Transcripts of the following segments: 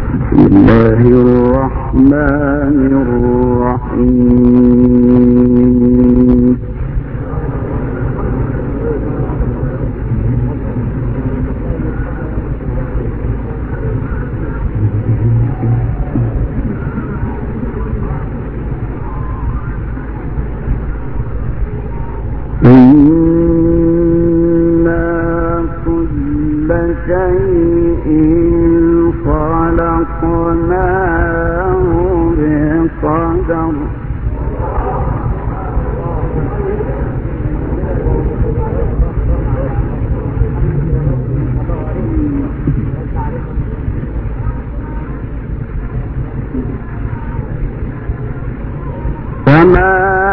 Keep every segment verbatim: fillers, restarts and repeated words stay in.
بسم الله الرحمن الرحيم. إنا كل شيء خلقناه بقدر. وما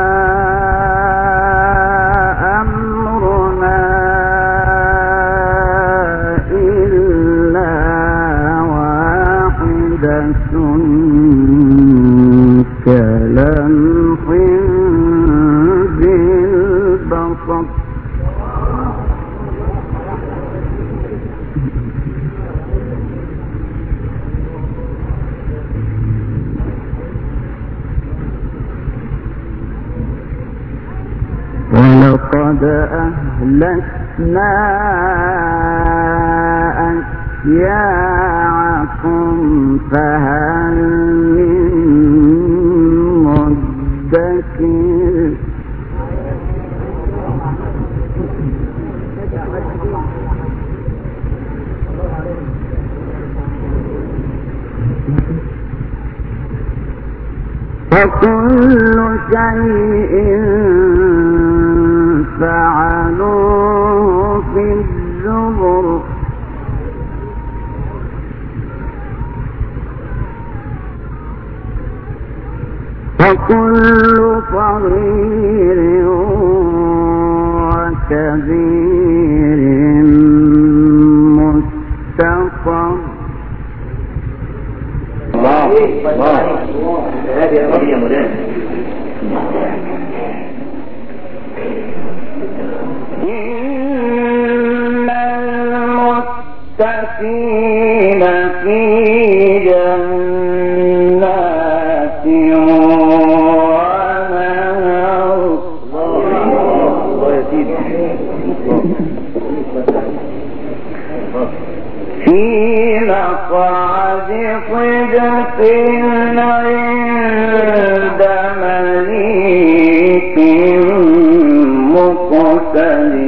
كلمح بالبصر. ولقد أهلكنا أشياعكم فهل من مدكر. وكل شيء فعلوه في الزبر. وكل صغير وكبير مستقر. الله الله هذه قضية مدهشة. إن المتقين في جنات ونهر. في مقعد صدق عند مليك مقتدر.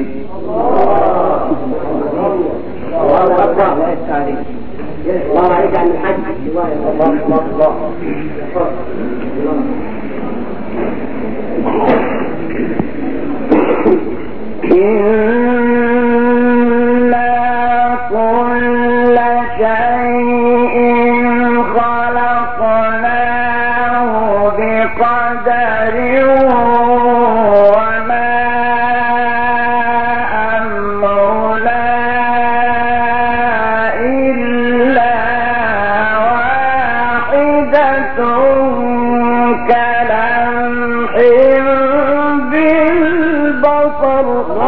الله عليك عن الحج. الله الله الله. إنا كل شيء خلقناه بقدر. وما أمرنا إلا واحدة كلمح بالبصر.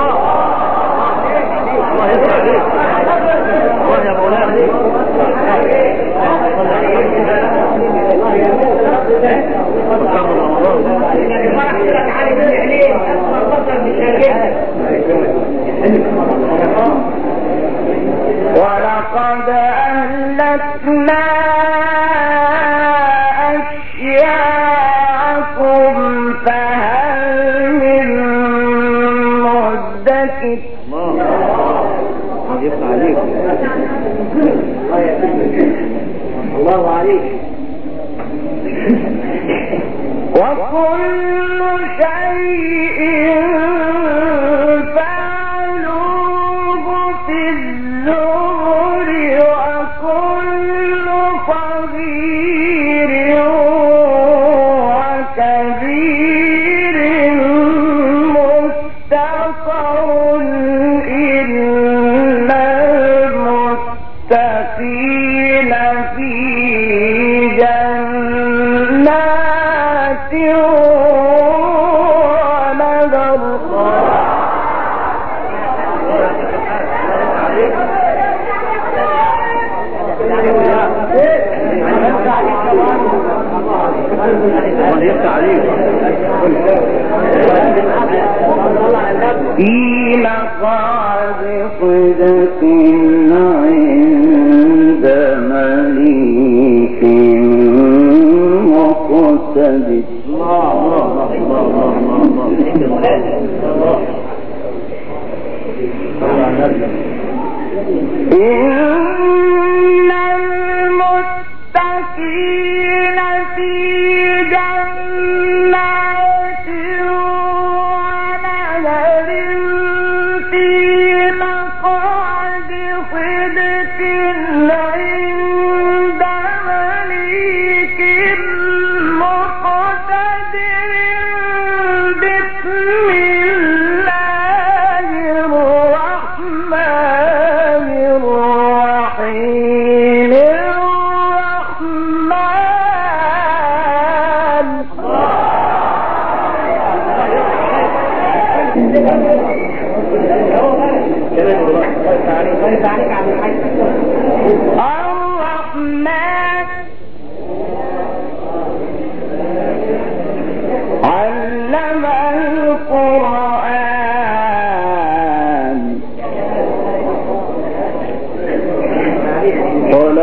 ولقد أهلكنا أشياعكم فهل من مدكر. الله عليك. وكل شيء فعلوه في الزبر. وكل صغير وكبير مستقر. إن المتقين في جنات ونهر.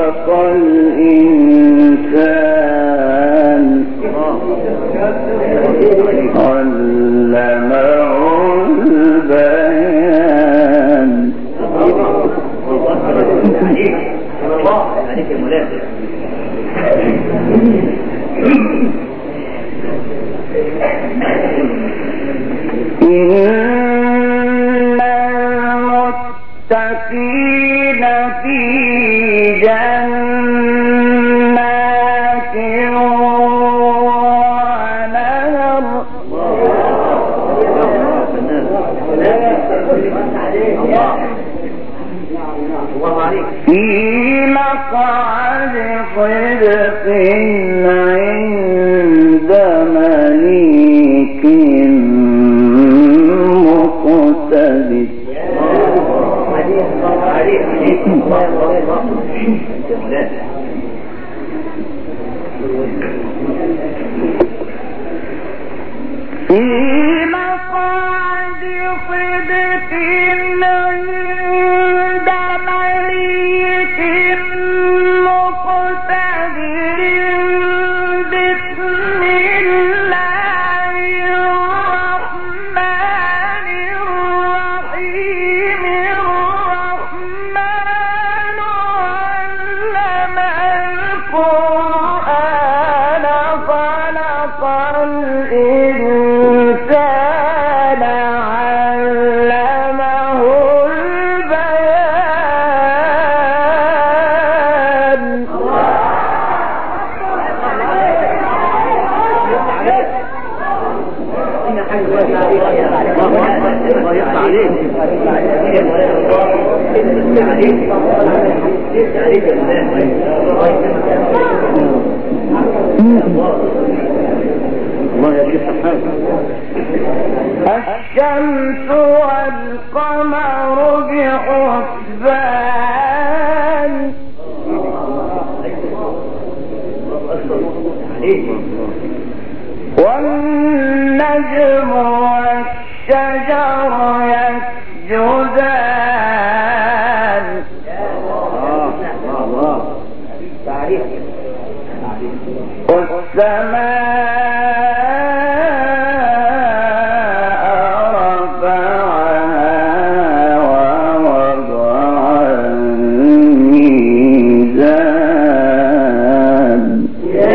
خلق الإنسان علمه البيان إن المتقين في جنات ونهر في مقعد صدق عند مليك مقتدر في مقعد صدق عند مليك مقتدر بسم الله الرحمن الرحيم الرحمن علم القرآن خلق الإنسان علمه البيان الشمس والقمر بحسبان والنجم والشجر يسجدان والسماء رفعها ووضع الميزان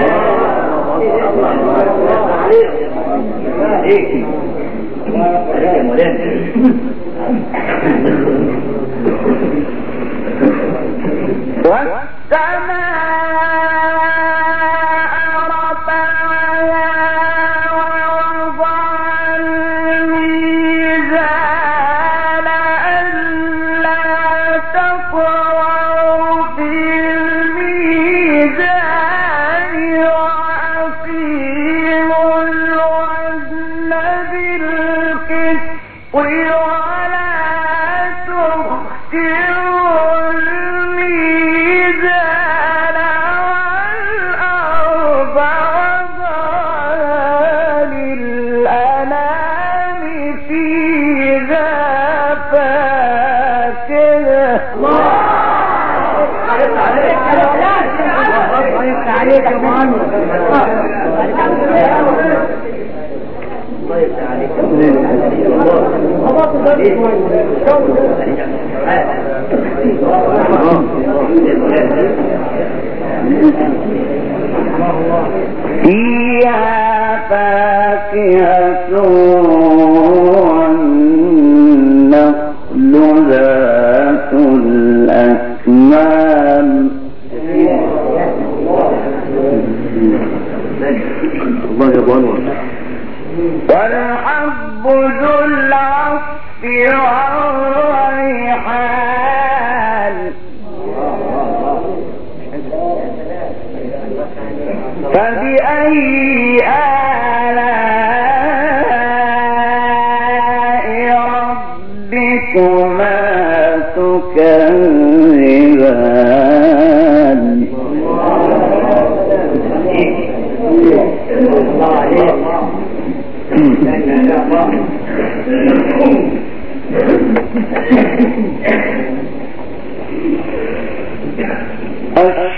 فيها فاكهة والنخل ذات الأكمام والحب ذو العصف والريحان فبأي آلاء ربكما تكذبان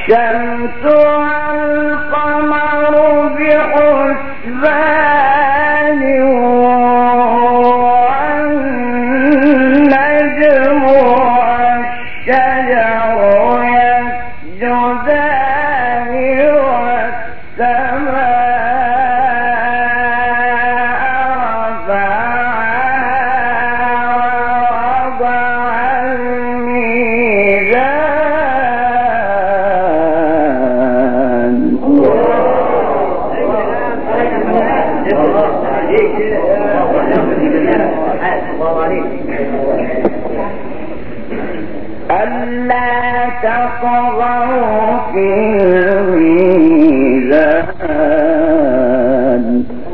والشمس والقمر بحسبان والنجم والشجر يسجدان والسماء ألا تطغوا في الميزان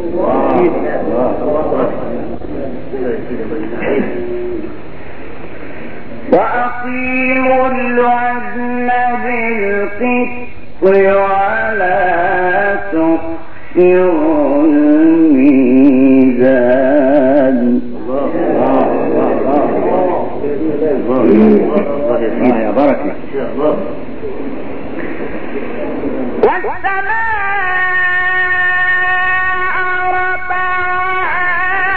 وأقيموا الوزن بالقسط ولا تخسروا الميزان. يا بركة. والسماء رفعها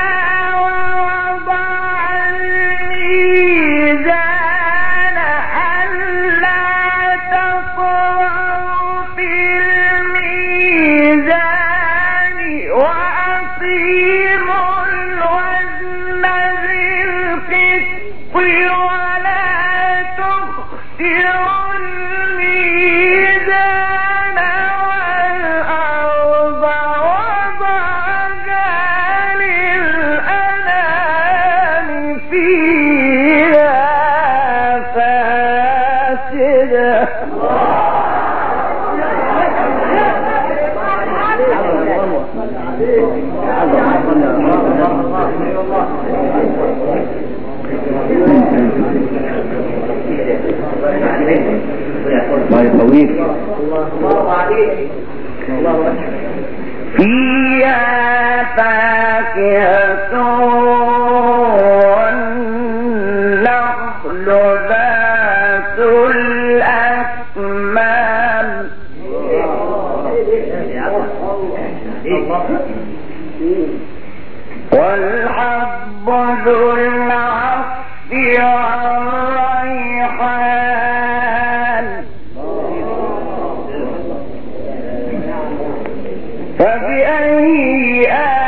ووضع الميزان ألا تطغوا في الميزان وأقيموا الوزن بالقسط ولا تخسروا الميزان والأرض وضعها للأنام فيها فاسدة. ما يطويك فيها فاكهة والنخل ذات الأكمام والحب ذو العصف والريحان فبأي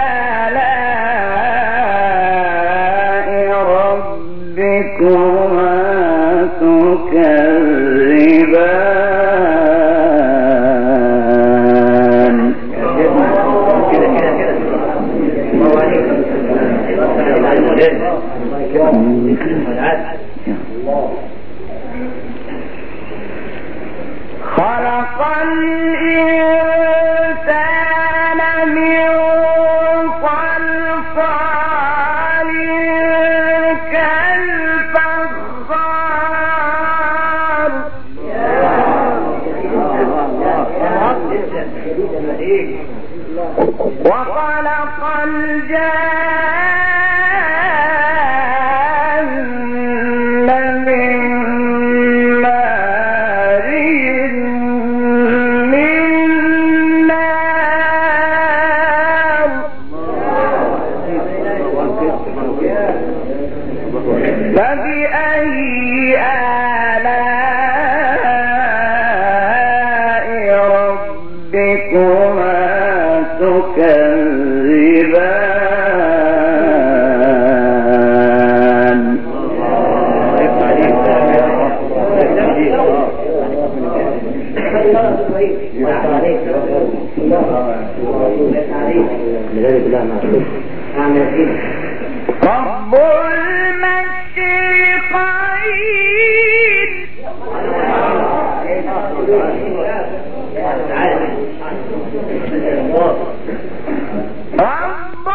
آلاء ربكما تكذبان. خلق الإنسان من صلصال كالفخار وخلق الجان من مارج من نار فبأي آلاء ربكما تكذبان. رب المشرقين رب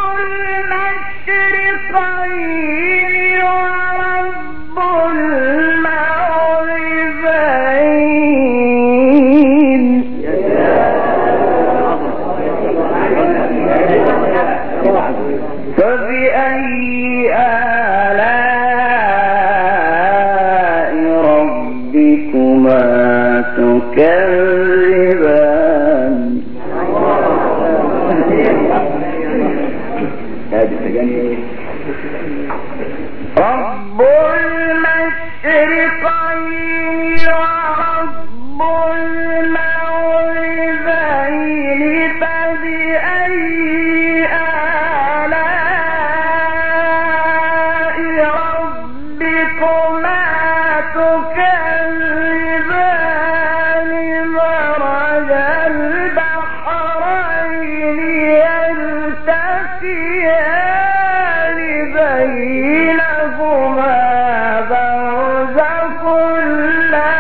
المشرقين ورب المغربين فبأي آلاء ربكما تكذبان. تكذبان هذه التجاني رب المشرقين ورب المغربين فبأي آلاء ربكما تكذبان مرج البحرين يلتقيان بينهما برزخ لا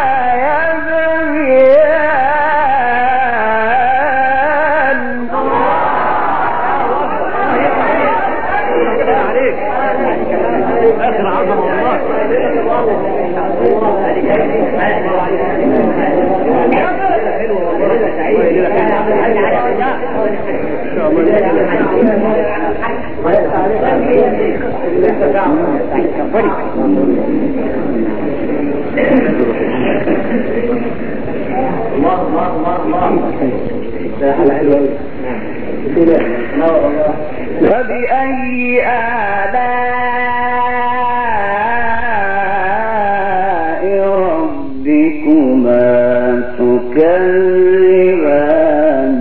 يبغيان اخر عظمه الله الله الله الله فبأي آلاء ربكما تكذبان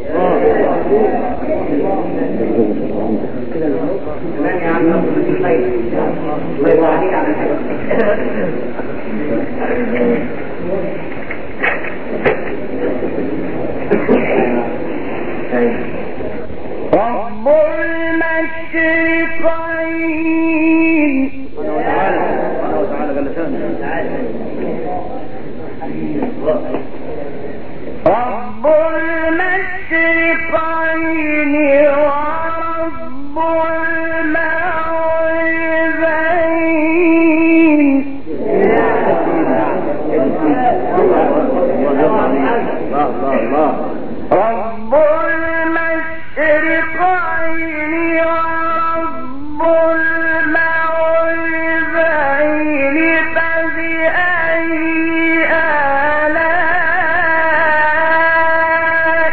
رب المشرقين رب المشرقين ورب المغربين رب المشرقين ورب المغربين فبأي آلاء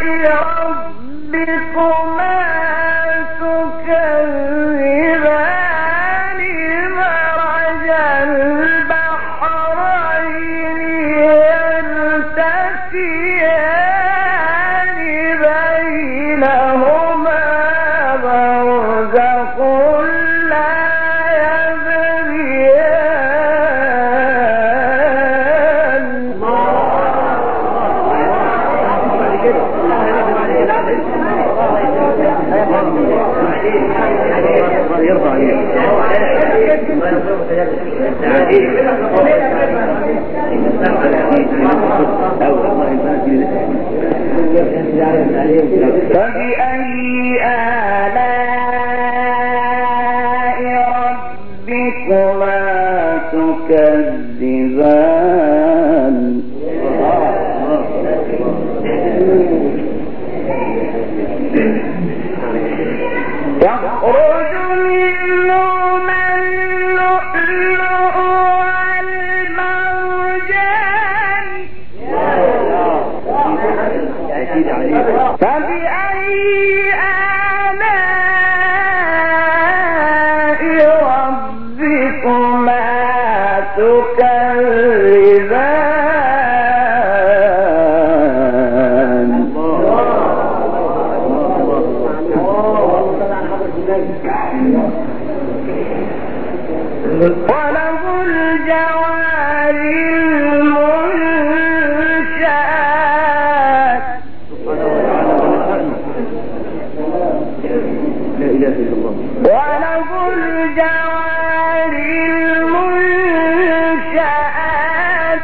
ربكما تكذبان مرج البحرين يلتقيان بينهما برزخ لا يبغيان يرضى فبأي آلاء ربكما تكذبان يخرج منهما اللؤلؤ والمرجان فبأي آلاء ربكما تكذبان وله الجوار المنشآت لا اله الا الله وله الجوار المنشآت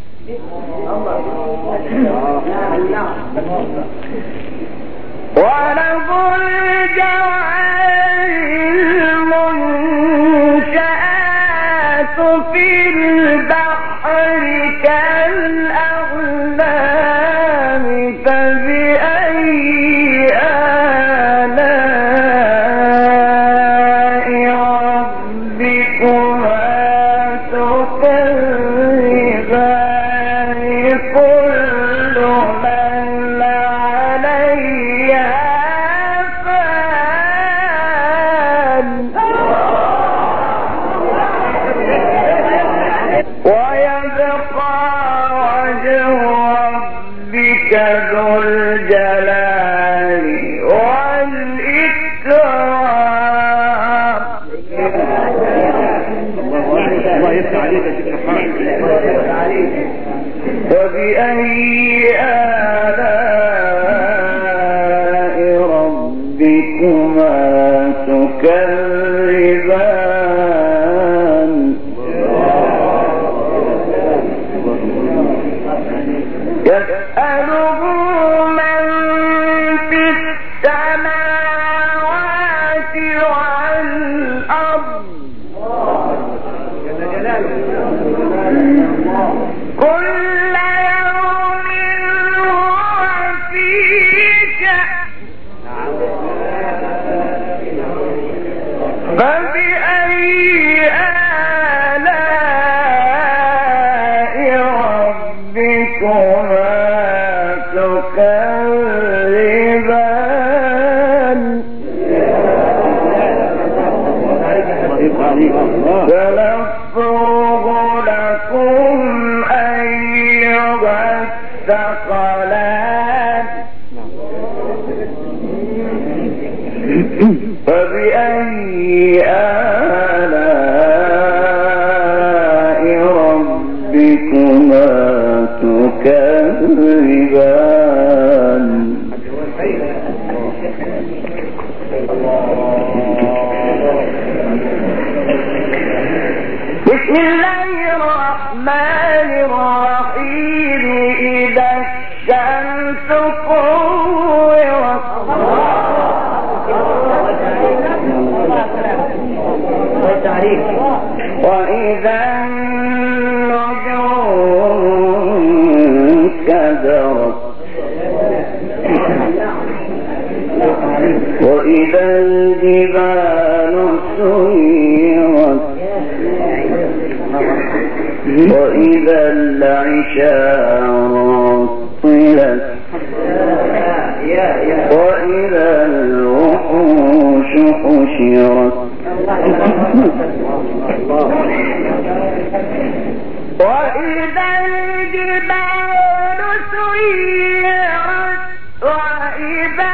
وله الجوار المنشآت في البحر كالأعلام فبأي آلاء ربكما تكذبان قل ربك ذو الجلال والإكرام. الله يفتح عليك يا شيخ محمد. فبأي آلاء ربكما تكذبان. يسأله من في السماوات والأرض كل يوم هو في شأن. فبأي آلاء ربكما تكذبان. سنفرغ لكم أيها الثقلان. فبأي آلاء ربكما تكذبان. بسم الله الرحمن الرحيم. إذا الشمس كورت وإذا النجوم كدرت وإذا الجبال سيرت وإذا العشار طلت وإذا الوحوش حشرت وإذا الجبال سيرت وإذا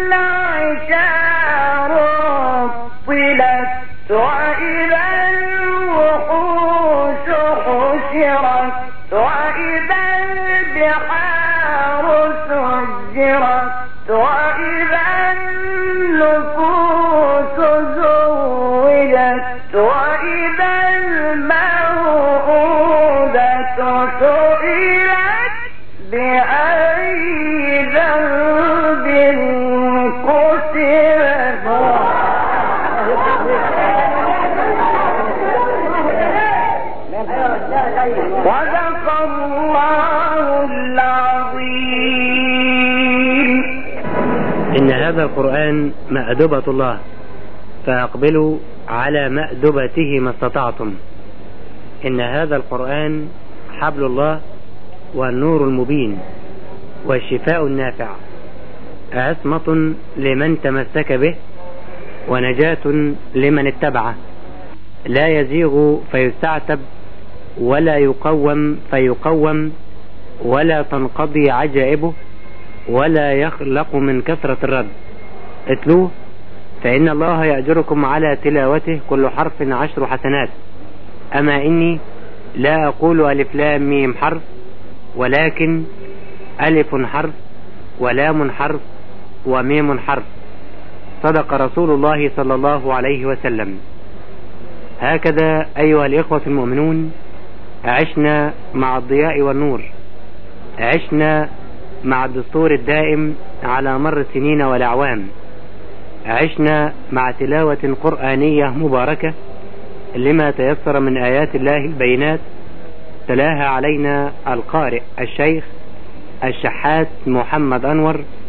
العشار طلت وإذا الوحوش حشرت وإذا البحار سجرت وإذا النفوس زوجت وإذا الموءودة سئلت بأي ذنب قتلت. صدق الله العظيم. إن هذا القرآن مأدبة الله فأقبلوا على مأدبته ما استطعتم. إن هذا القرآن حبل الله والنور المبين والشفاء النافع، عصمة لمن تمسك به ونجاة لمن اتبعه. لا يزيغ فيستعتب ولا يقوم فيقوم ولا تنقضي عجائبه ولا يخلق من كثرة الرد. اتلوه فإن الله يأجركم على تلاوته كل حرف عشر حسنات. أما إني لا أقول ألف لام ميم حرف ولكن ألف حرف ولام حرف وميم حرف. صدق رسول الله صلى الله عليه وسلم. هكذا أيها الإخوة المؤمنون عشنا مع الضياء والنور، عشنا مع الدستور الدائم على مر السنين والأعوام، عشنا مع تلاوة قرآنية مباركة لما تيسر من آيات الله البينات تلاها علينا القارئ الشيخ الشحات محمد أنور